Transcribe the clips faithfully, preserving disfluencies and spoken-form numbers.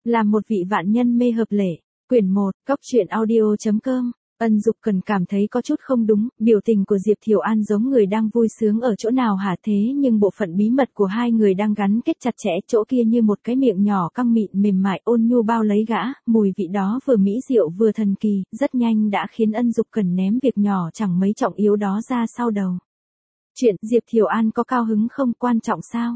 Làm một vị vạn nhân mê hợp lệ. Quyển một, Cóc truyện audio chấm com. Ân Dục Cần cảm thấy có chút không đúng, biểu tình của Diệp Thiều An giống người đang vui sướng ở chỗ nào hả, thế nhưng bộ phận bí mật của hai người đang gắn kết chặt chẽ, chỗ kia như một cái miệng nhỏ căng mịn mềm mại ôn nhu bao lấy gã, mùi vị đó vừa mỹ diệu vừa thần kỳ, rất nhanh đã khiến Ân Dục Cần ném việc nhỏ chẳng mấy trọng yếu đó ra sau đầu. Chuyện Diệp Thiều An có cao hứng không quan trọng sao?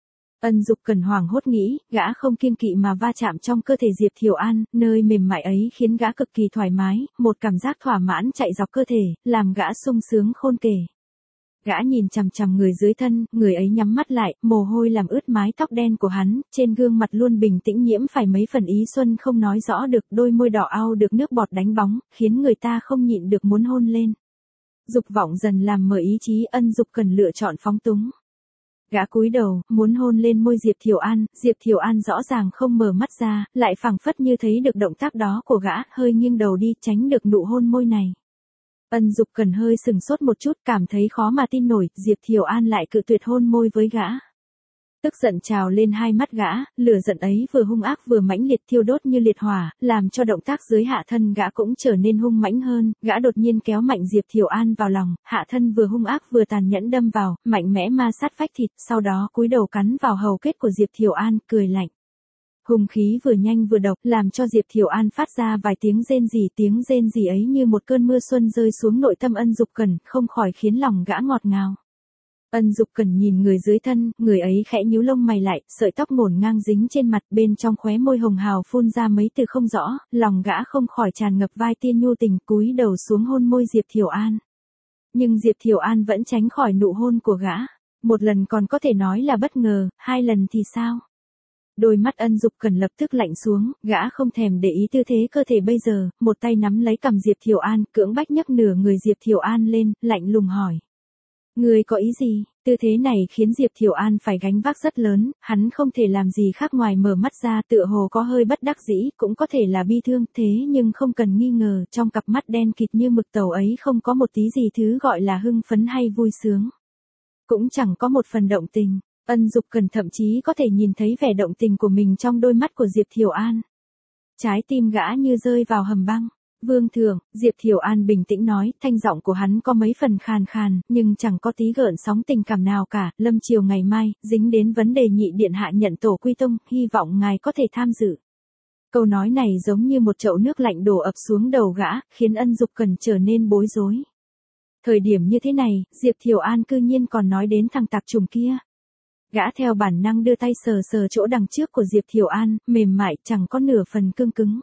Ân Dục Cần hoảng hốt nghĩ, gã không kiêng kỵ mà va chạm trong cơ thể Diệp Thiều An, nơi mềm mại ấy khiến gã cực kỳ thoải mái, một cảm giác thỏa mãn chạy dọc cơ thể, làm gã sung sướng khôn kể. Gã nhìn chằm chằm người dưới thân, người ấy nhắm mắt lại, mồ hôi làm ướt mái tóc đen của hắn, trên gương mặt luôn bình tĩnh nhiễm phải mấy phần ý xuân không nói rõ được, đôi môi đỏ ao được nước bọt đánh bóng, khiến người ta không nhịn được muốn hôn lên. Dục vọng dần làm mờ ý chí, Ân Dục Cần lựa chọn phóng túng. Gã cúi đầu, muốn hôn lên môi Diệp Thiều An, Diệp Thiều An rõ ràng không mở mắt ra, lại phảng phất như thấy được động tác đó của gã, hơi nghiêng đầu đi, tránh được nụ hôn môi này. Ân Dục Cần hơi sừng sốt một chút, cảm thấy khó mà tin nổi, Diệp Thiều An lại cự tuyệt hôn môi với gã. Tức giận trào lên hai mắt gã, lửa giận ấy vừa hung ác vừa mãnh liệt thiêu đốt như liệt hỏa, làm cho động tác dưới hạ thân gã cũng trở nên hung mãnh hơn, gã đột nhiên kéo mạnh Diệp Thiều An vào lòng, hạ thân vừa hung ác vừa tàn nhẫn đâm vào, mạnh mẽ ma sát vách thịt, sau đó cúi đầu cắn vào hầu kết của Diệp Thiều An, cười lạnh. Hung khí vừa nhanh vừa độc, làm cho Diệp Thiều An phát ra vài tiếng rên rỉ, tiếng rên rỉ ấy như một cơn mưa xuân rơi xuống nội tâm Ân Dục Cần, không khỏi khiến lòng gã ngọt ngào. Ân Dục Cần nhìn người dưới thân, người ấy khẽ nhíu lông mày lại, sợi tóc ngổn ngang dính trên mặt, bên trong khóe môi hồng hào phun ra mấy từ không rõ, lòng gã không khỏi tràn ngập vai tiên nhu tình, cúi đầu xuống hôn môi Diệp Thiều An. Nhưng Diệp Thiều An vẫn tránh khỏi nụ hôn của gã. Một lần còn có thể nói là bất ngờ, hai lần thì sao? Đôi mắt Ân Dục Cần lập tức lạnh xuống, gã không thèm để ý tư thế cơ thể bây giờ, một tay nắm lấy cằm Diệp Thiều An, cưỡng bách nhấc nửa người Diệp Thiều An lên, lạnh lùng hỏi. Người có ý gì? Tư thế này khiến Diệp Thiều An phải gánh vác rất lớn, hắn không thể làm gì khác ngoài mở mắt ra, tựa hồ có hơi bất đắc dĩ, cũng có thể là bi thương, thế nhưng không cần nghi ngờ, trong cặp mắt đen kịt như mực tàu ấy không có một tí gì thứ gọi là hưng phấn hay vui sướng. Cũng chẳng có một phần động tình, Ân Dục Cần thậm chí có thể nhìn thấy vẻ động tình của mình trong đôi mắt của Diệp Thiều An. Trái tim gã như rơi vào hầm băng. Vương thượng, Diệp Thiều An bình tĩnh nói, thanh giọng của hắn có mấy phần khàn khàn, nhưng chẳng có tí gợn sóng tình cảm nào cả, lâm chiều ngày mai, dính đến vấn đề nhị điện hạ nhận tổ quy tông, hy vọng ngài có thể tham dự. Câu nói này giống như một chậu nước lạnh đổ ập xuống đầu gã, khiến Ân Dục Cần trở nên bối rối. Thời điểm như thế này, Diệp Thiều An cư nhiên còn nói đến thằng tặc trùng kia. Gã theo bản năng đưa tay sờ sờ chỗ đằng trước của Diệp Thiều An, mềm mại, chẳng có nửa phần cương cứng.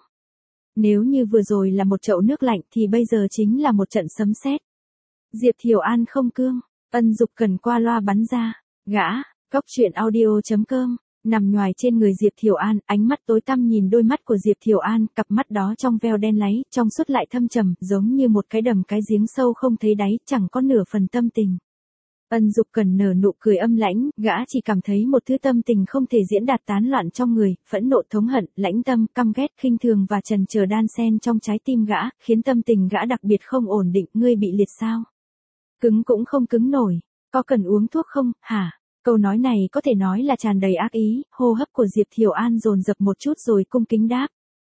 Nếu như vừa rồi là một chậu nước lạnh thì bây giờ chính là một trận sấm sét. Diệp Thiều An không cương, Ân Dục Cần qua loa bắn ra, gã, Cóc truyện audio chấm com, nằm nhoài trên người Diệp Thiều An, ánh mắt tối tăm nhìn đôi mắt của Diệp Thiều An, cặp mắt đó trong veo đen láy, trong suốt lại thâm trầm, giống như một cái đầm cái giếng sâu không thấy đáy, chẳng có nửa phần tâm tình. Ân Dục Cần nở nụ cười âm lãnh, gã chỉ cảm thấy một thứ tâm tình không thể diễn đạt tán loạn trong người, phẫn nộ thống hận, lãnh tâm, căm ghét, khinh thường và trần chờ đan xen trong trái tim gã, khiến tâm tình gã đặc biệt không ổn định, ngươi bị liệt sao? Cứng cũng không cứng nổi, có cần uống thuốc không, hả? Câu nói này có thể nói là tràn đầy ác ý, hô hấp của Diệp Thiều An dồn dập một chút rồi cung kính đáp.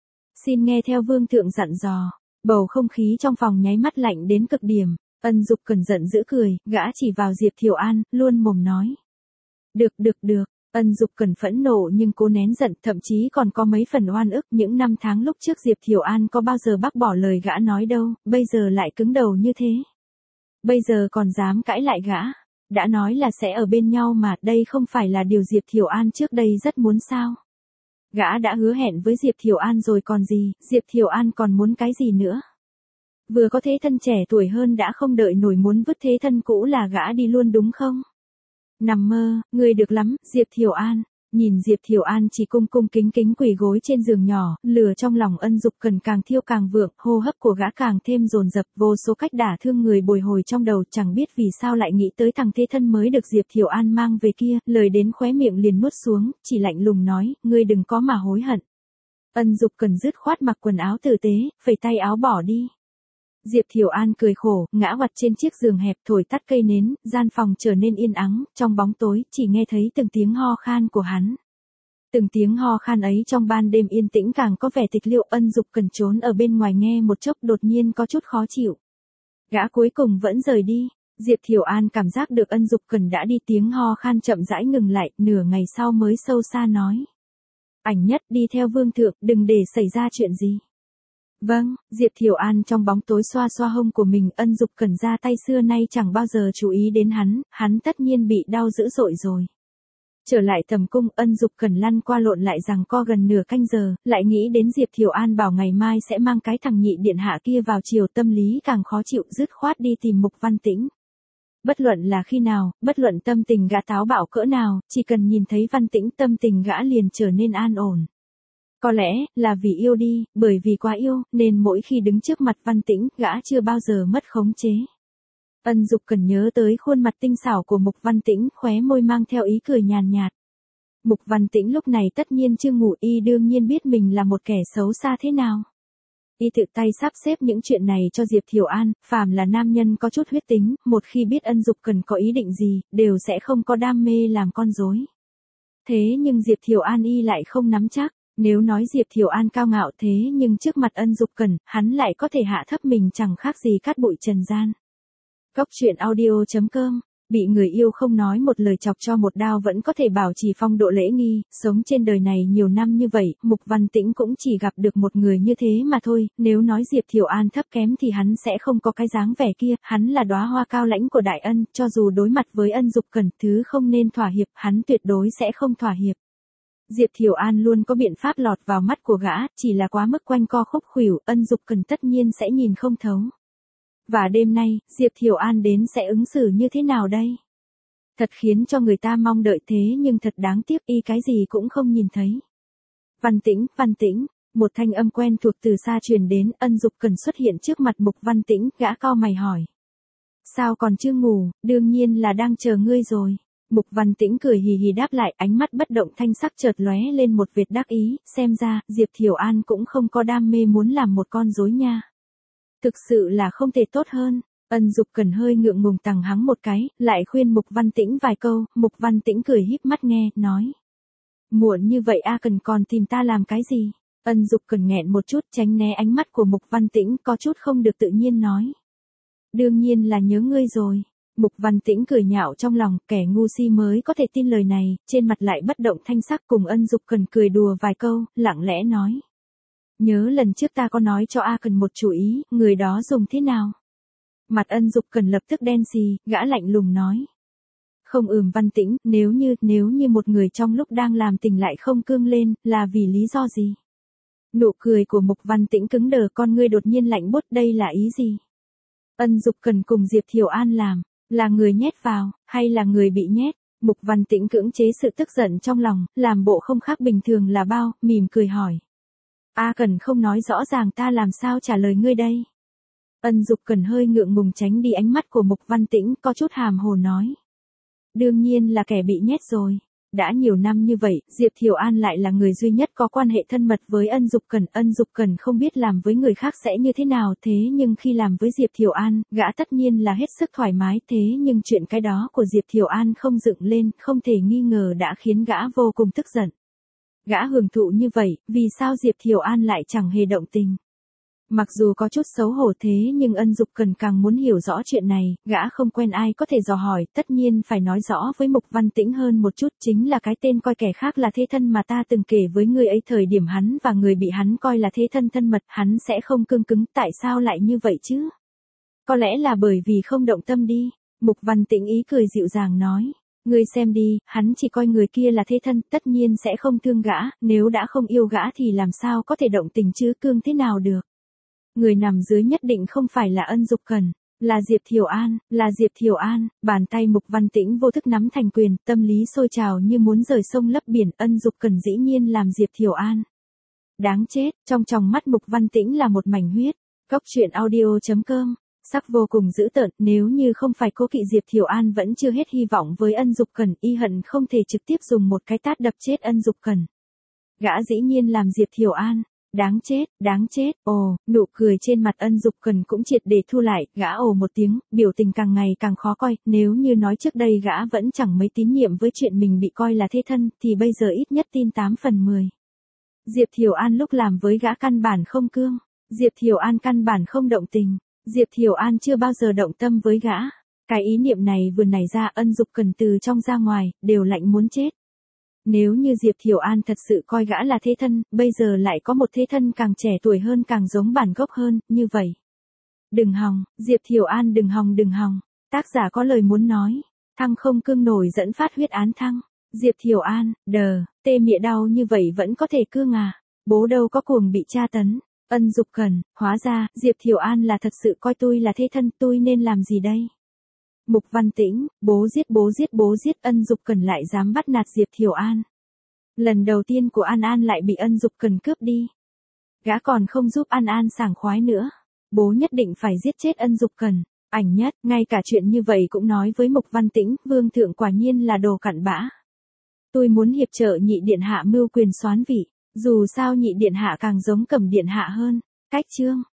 Xin nghe theo vương thượng dặn dò, bầu không khí trong phòng nháy mắt lạnh đến cực điểm. Ân Dục Cần giận dữ cười, gã chỉ vào Diệp Thiều An, luôn mồm nói. Được được được, Ân Dục Cần phẫn nộ nhưng cố nén giận, thậm chí còn có mấy phần oan ức, những năm tháng lúc trước Diệp Thiều An có bao giờ bác bỏ lời gã nói đâu, bây giờ lại cứng đầu như thế. Bây giờ còn dám cãi lại gã, đã nói là sẽ ở bên nhau mà, đây không phải là điều Diệp Thiều An trước đây rất muốn sao. Gã đã hứa hẹn với Diệp Thiều An rồi còn gì, Diệp Thiều An còn muốn cái gì nữa. Vừa có thế thân trẻ tuổi hơn đã không đợi nổi muốn vứt thế thân cũ là gã đi luôn đúng không? Nằm mơ, người được lắm, Diệp Thiều An. Nhìn Diệp Thiều An chỉ cung cung kính kính quỳ gối trên giường nhỏ, lửa trong lòng Ân Dục Cần càng thiêu càng vượng, hô hấp của gã càng thêm dồn dập, vô số cách đả thương người bồi hồi trong đầu, chẳng biết vì sao lại nghĩ tới thằng thế thân mới được Diệp Thiều An mang về kia, lời đến khóe miệng liền nuốt xuống, chỉ lạnh lùng nói, ngươi đừng có mà hối hận. Ân Dục Cần dứt khoát mặc quần áo tử tế, phẩy tay áo bỏ đi. Diệp Thiều An cười khổ, ngã quặt trên chiếc giường hẹp, thổi tắt cây nến, gian phòng trở nên yên ắng, trong bóng tối, chỉ nghe thấy từng tiếng ho khan của hắn. Từng tiếng ho khan ấy trong ban đêm yên tĩnh càng có vẻ tịch liêu. Ân Dục Cần trốn ở bên ngoài nghe một chốc đột nhiên có chút khó chịu. Gã cuối cùng vẫn rời đi. Diệp Thiều An cảm giác được Ân Dục Cần đã đi, tiếng ho khan chậm rãi ngừng lại, nửa ngày sau mới sâu xa nói. Ảnh Nhất đi theo Vương Thượng, đừng để xảy ra chuyện gì. Vâng, Diệp Thiều An trong bóng tối xoa xoa hông của mình. Ân Dục Cần ra tay xưa nay chẳng bao giờ chú ý đến hắn, hắn tất nhiên bị đau dữ dội rồi. Trở lại tầm cung, Ân Dục Cần lăn qua lộn lại rằng co gần nửa canh giờ, lại nghĩ đến Diệp Thiều An bảo ngày mai sẽ mang cái thằng nhị điện hạ kia vào chiều, tâm lý càng khó chịu, dứt khoát đi tìm Mục Văn Tĩnh. Bất luận là khi nào, bất luận tâm tình gã táo bạo cỡ nào, chỉ cần nhìn thấy Văn Tĩnh tâm tình gã liền trở nên an ổn. Có lẽ, là vì yêu đi, bởi vì quá yêu, nên mỗi khi đứng trước mặt Văn Tĩnh, gã chưa bao giờ mất khống chế. Ân Dục Cần nhớ tới khuôn mặt tinh xảo của Mục Văn Tĩnh, khóe môi mang theo ý cười nhàn nhạt. Mục Văn Tĩnh lúc này tất nhiên chưa ngủ, y đương nhiên biết mình là một kẻ xấu xa thế nào. Y tự tay sắp xếp những chuyện này cho Diệp Thiều An, phàm là nam nhân có chút huyết tính, một khi biết Ân Dục Cần có ý định gì, đều sẽ không có đam mê làm con rối. Thế nhưng Diệp Thiều An y lại không nắm chắc, nếu nói Diệp Thiều An cao ngạo thế nhưng trước mặt Ân Dục Cần, hắn lại có thể hạ thấp mình chẳng khác gì cát bụi trần gian. Cốc truyện audio chấm com. Bị người yêu không nói một lời chọc cho một đao vẫn có thể bảo trì phong độ lễ nghi, sống trên đời này nhiều năm như vậy, Mục Văn Tĩnh cũng chỉ gặp được một người như thế mà thôi, nếu nói Diệp Thiều An thấp kém thì hắn sẽ không có cái dáng vẻ kia, hắn là đóa hoa cao lãnh của Đại Ân, cho dù đối mặt với Ân Dục Cần, thứ không nên thỏa hiệp, hắn tuyệt đối sẽ không thỏa hiệp. Diệp Thiều An luôn có biện pháp lọt vào mắt của gã, chỉ là quá mức quanh co khúc khuỷu, Ân Dục Cần tất nhiên sẽ nhìn không thấu. Và đêm nay, Diệp Thiều An đến sẽ ứng xử như thế nào đây? Thật khiến cho người ta mong đợi thế nhưng thật đáng tiếc y cái gì cũng không nhìn thấy. Văn Tĩnh, Văn Tĩnh, một thanh âm quen thuộc từ xa truyền đến, Ân Dục Cần xuất hiện trước mặt Mục Văn Tĩnh, gã cau mày hỏi. Sao còn chưa ngủ, đương nhiên là đang chờ ngươi rồi. Mục Văn Tĩnh cười hì hì đáp lại, ánh mắt bất động thanh sắc chợt lóe lên một vệt đắc ý, xem ra, Diệp Thiều An cũng không có đam mê muốn làm một con rối nha. Thực sự là không thể tốt hơn. Ân Dục Cần hơi ngượng ngùng tằng hắng một cái, lại khuyên Mục Văn Tĩnh vài câu, Mục Văn Tĩnh cười híp mắt nghe, nói. Muộn như vậy A Cần còn tìm ta làm cái gì? Ân Dục Cần nghẹn một chút tránh né ánh mắt của Mục Văn Tĩnh, có chút không được tự nhiên nói. Đương nhiên là nhớ ngươi rồi. Mục Văn Tĩnh cười nhạo trong lòng, kẻ ngu si mới có thể tin lời này, trên mặt lại bất động thanh sắc, cùng Ân Dục Cần cười đùa vài câu, lặng lẽ nói. Nhớ lần trước ta có nói cho A Cần một chủ ý, người đó dùng thế nào? Mặt Ân Dục Cần lập tức đen xì, gã lạnh lùng nói. Không ừm Văn Tĩnh, nếu như, nếu như một người trong lúc đang làm tình lại không cương lên, là vì lý do gì? Nụ cười của Mục Văn Tĩnh cứng đờ, con ngươi đột nhiên lạnh buốt, đây là ý gì? Ân Dục Cần cùng Diệp Thiều An làm, là người nhét vào, hay là người bị nhét? Mục Văn Tĩnh cưỡng chế sự tức giận trong lòng, làm bộ không khác bình thường là bao, mỉm cười hỏi. A Cần không nói rõ ràng ta làm sao trả lời ngươi đây? Ân Dục Cần hơi ngượng ngùng tránh đi ánh mắt của Mục Văn Tĩnh, có chút hàm hồ nói. Đương nhiên là kẻ bị nhét rồi. Đã nhiều năm như vậy, Diệp Thiều An lại là người duy nhất có quan hệ thân mật với Ân Dục Cần. Ân Dục Cần không biết làm với người khác sẽ như thế nào, thế nhưng khi làm với Diệp Thiều An, gã tất nhiên là hết sức thoải mái, thế nhưng chuyện cái đó của Diệp Thiều An không dựng lên, không thể nghi ngờ đã khiến gã vô cùng tức giận. Gã hưởng thụ như vậy, vì sao Diệp Thiều An lại chẳng hề động tình? Mặc dù có chút xấu hổ thế nhưng Ân Dục Cần càng muốn hiểu rõ chuyện này, gã không quen ai có thể dò hỏi, tất nhiên phải nói rõ với Mục Văn Tĩnh hơn một chút, chính là cái tên coi kẻ khác là thế thân mà ta từng kể với người ấy, thời điểm hắn và người bị hắn coi là thế thân thân mật, hắn sẽ không cương cứng, tại sao lại như vậy chứ? Có lẽ là bởi vì không động tâm đi. Mục Văn Tĩnh ý cười dịu dàng nói. Ngươi xem đi, hắn chỉ coi người kia là thế thân, tất nhiên sẽ không thương gã, nếu đã không yêu gã thì làm sao có thể động tình chứ, cương thế nào được. Người nằm dưới nhất định không phải là Ân Dục Cần, là Diệp Thiều An, là Diệp Thiều An, bàn tay Mục Văn Tĩnh vô thức nắm thành quyền, tâm lý sôi trào như muốn rời sông lấp biển, Ân Dục Cần dĩ nhiên làm Diệp Thiều An. Đáng chết, trong tròng mắt Mục Văn Tĩnh là một mảnh huyết. Cốc truyện audio chấm com. Sắc vô cùng dữ tợn, nếu như không phải cố kỵ Diệp Thiều An vẫn chưa hết hy vọng với Ân Dục Cần, y hận không thể trực tiếp dùng một cái tát đập chết Ân Dục Cần. Gã dĩ nhiên làm Diệp Thiều An. Đáng chết, đáng chết, ồ, nụ cười trên mặt Ân Dục Cần cũng triệt để thu lại, gã ồ một tiếng, biểu tình càng ngày càng khó coi, nếu như nói trước đây gã vẫn chẳng mấy tín nhiệm với chuyện mình bị coi là thế thân, thì bây giờ ít nhất tin tám phần mười. Diệp Thiều An lúc làm với gã căn bản không cương, Diệp Thiều An căn bản không động tình, Diệp Thiều An chưa bao giờ động tâm với gã. Cái ý niệm này vừa nảy ra Ân Dục Cần từ trong ra ngoài, đều lạnh muốn chết. Nếu như Diệp Thiều An thật sự coi gã là thế thân, bây giờ lại có một thế thân càng trẻ tuổi hơn càng giống bản gốc hơn, như vậy. Đừng hòng, Diệp Thiều An đừng hòng đừng hòng. Tác giả có lời muốn nói. Thăng không cương nổi dẫn phát huyết án thăng. Diệp Thiều An, đờ, tê mịa đau như vậy vẫn có thể cương à. Bố đâu có cuồng bị tra tấn. Ân Dục Cần, hóa ra, Diệp Thiều An là thật sự coi tôi là thế thân, tôi nên làm gì đây? Mục Văn Tĩnh, bố giết bố giết bố giết, Ân Dục Cần lại dám bắt nạt Diệp Thiều An. Lần đầu tiên của An An lại bị Ân Dục Cần cướp đi. Gã còn không giúp An An sảng khoái nữa. Bố nhất định phải giết chết Ân Dục Cần. Ảnh nhất, ngay cả chuyện như vậy cũng nói với Mục Văn Tĩnh, Vương thượng quả nhiên là đồ cặn bã. Tôi muốn hiệp trợ nhị điện hạ mưu quyền soán vị, dù sao nhị điện hạ càng giống Cẩm điện hạ hơn. Cách chương